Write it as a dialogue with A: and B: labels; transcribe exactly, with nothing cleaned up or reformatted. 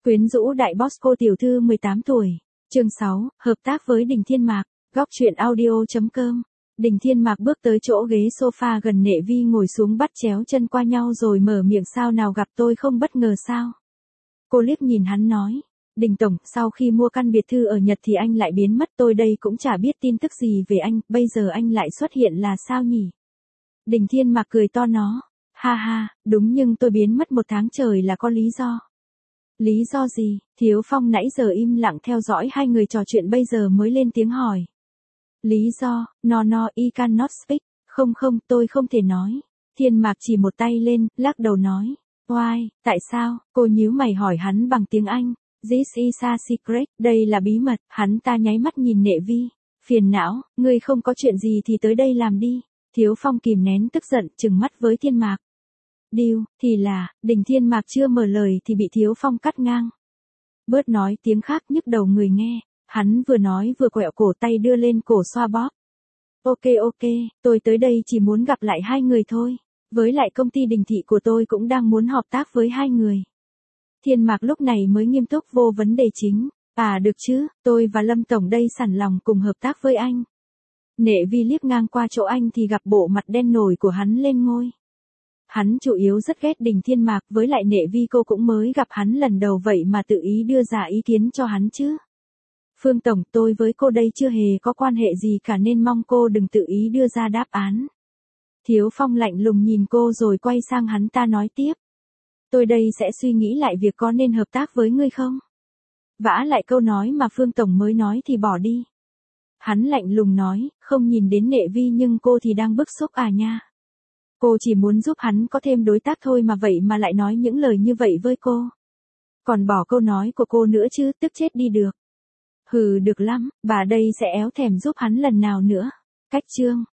A: Quyến rũ đại boss cô tiểu thư mười tám tuổi. Chương sáu, hợp tác với Đình Thiên Mạc. Góc truyện audio chấm com. Đình Thiên Mạc bước tới chỗ ghế sofa gần Nệ Vi ngồi xuống bắt chéo chân qua nhau rồi mở miệng, sao nào gặp tôi không bất ngờ sao? Cô liếc nhìn hắn nói. Đình tổng, sau khi mua căn biệt thự ở Nhật thì anh lại biến mất, tôi đây cũng chả biết tin tức gì về anh, bây giờ anh lại xuất hiện là sao nhỉ? Đình Thiên Mạc cười to nó. Ha ha, đúng, nhưng tôi biến mất một tháng trời là có lý do. Lý do gì? Thiếu Phong nãy giờ im lặng theo dõi hai người trò chuyện bây giờ mới lên tiếng hỏi. Lý do, no no, I cannot speak. Không không, tôi không thể nói. Thiên Mạc chỉ một tay lên, lắc đầu nói. Why, tại sao? Cô nhíu mày hỏi hắn bằng tiếng Anh. This is a secret, đây là bí mật. Hắn ta nháy mắt nhìn Nệ Vi. Phiền não, ngươi không có chuyện gì thì tới đây làm đi. Thiếu Phong kìm nén tức giận, trừng mắt với Thiên Mạc. Điêu, thì là, Đình Thiên Mạc chưa mở lời thì bị Thiếu Phong cắt ngang. Bớt nói tiếng khác nhức đầu người nghe. Hắn vừa nói vừa quẹo cổ tay đưa lên cổ xoa bóp. Ok ok, tôi tới đây chỉ muốn gặp lại hai người thôi. Với lại công ty Đình Thị của tôi cũng đang muốn hợp tác với hai người. Thiên Mạc lúc này mới nghiêm túc vô vấn đề chính. À được chứ, tôi và Lâm Tổng đây sẵn lòng cùng hợp tác với anh. Nệ Vi liếc ngang qua chỗ anh thì gặp bộ mặt đen nổi của hắn lên ngôi. Hắn chủ yếu rất ghét Đình Thiên Mạc, với lại Nệ Vi cô cũng mới gặp hắn lần đầu vậy mà tự ý đưa ra ý kiến cho hắn chứ. Phương Tổng, tôi với cô đây chưa hề có quan hệ gì cả nên mong cô đừng tự ý đưa ra đáp án. Thiếu Phong lạnh lùng nhìn cô rồi quay sang hắn ta nói tiếp. Tôi đây sẽ suy nghĩ lại việc có nên hợp tác với ngươi không? Vả lại câu nói mà Phương Tổng mới nói thì bỏ đi. Hắn lạnh lùng nói, không nhìn đến Nệ Vi nhưng cô thì đang bức xúc à nha. Cô chỉ muốn giúp hắn có thêm đối tác thôi mà vậy mà lại nói những lời như vậy với cô. Còn bỏ câu nói của cô nữa chứ, tức chết đi được. Hừ, được lắm, bà đây sẽ éo thèm giúp hắn lần nào nữa. Cách chương.